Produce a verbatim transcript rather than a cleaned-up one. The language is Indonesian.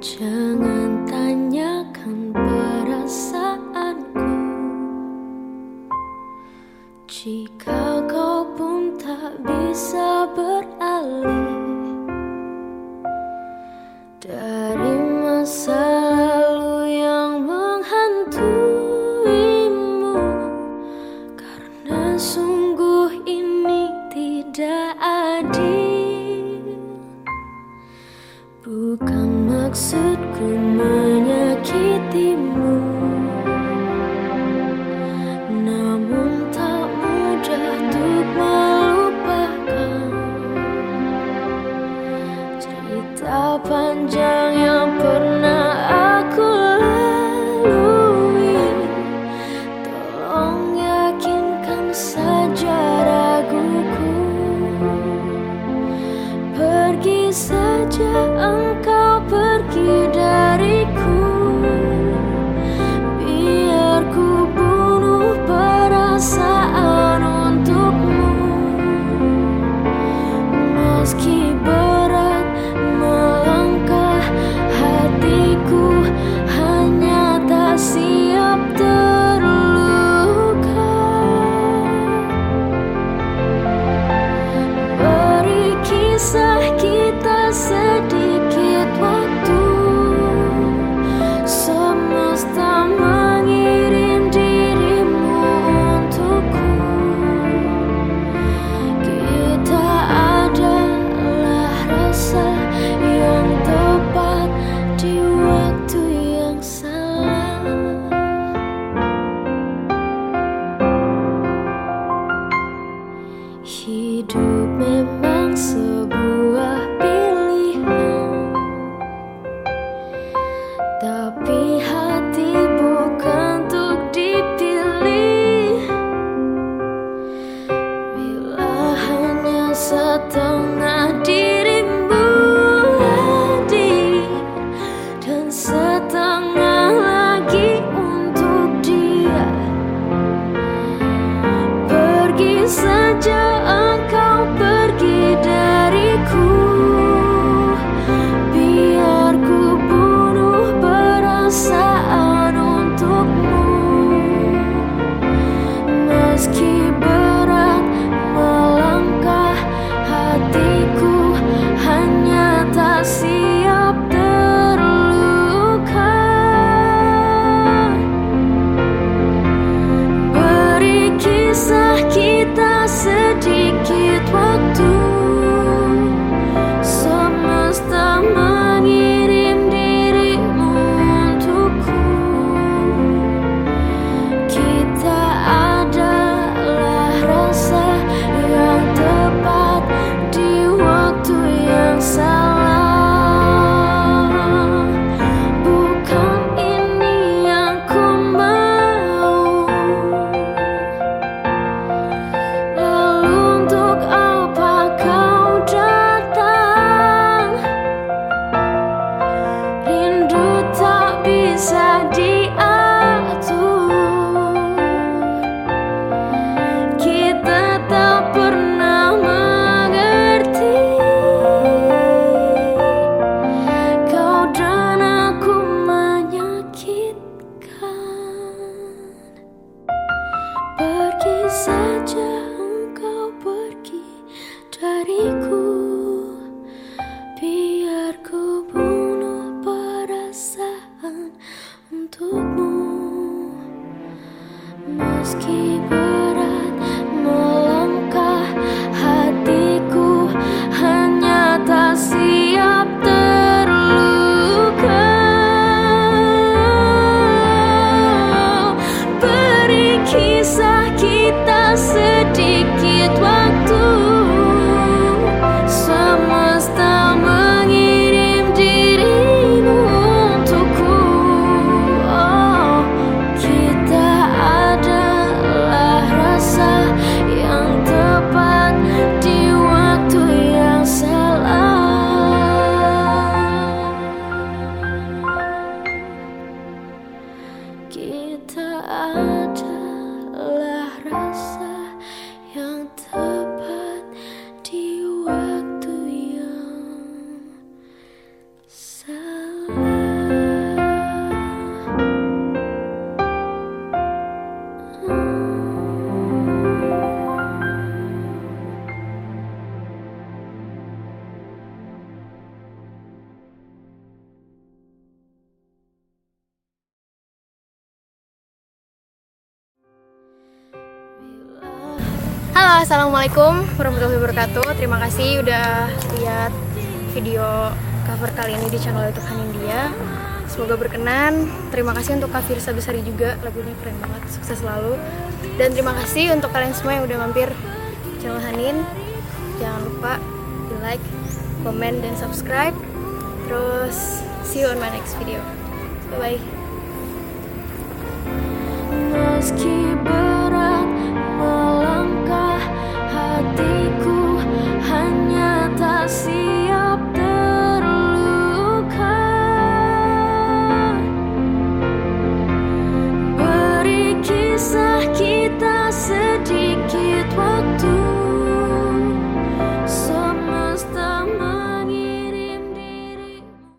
Jangan tanyakan perasaanku, jika kau pun tak bisa beralih dari masa lalu yang menghantuimu. Karena sungguh ini tidak adil. Bukan maksudku menyakitimu, namun tak mudah untuk melupakan cerita panjang yang pernah aku lalui. Tolong yakinkan saja raguku. Pergi saja engkau, pergi dariku. Biar ku bunuh perasaan untukmu. Meski berat melangkah Assalamualaikum warahmatullahi wabarakatuh. Terima kasih udah lihat video cover kali ini di channel YouTube Hanindia. Semoga berkenan. Terima kasih untuk Kak Firsa Besari juga, lagunya keren banget, sukses selalu. Dan terima kasih untuk kalian semua yang udah mampir channel Hanin. Jangan lupa di like, komen, dan subscribe. Terus see you on my next video. Bye bye. Meski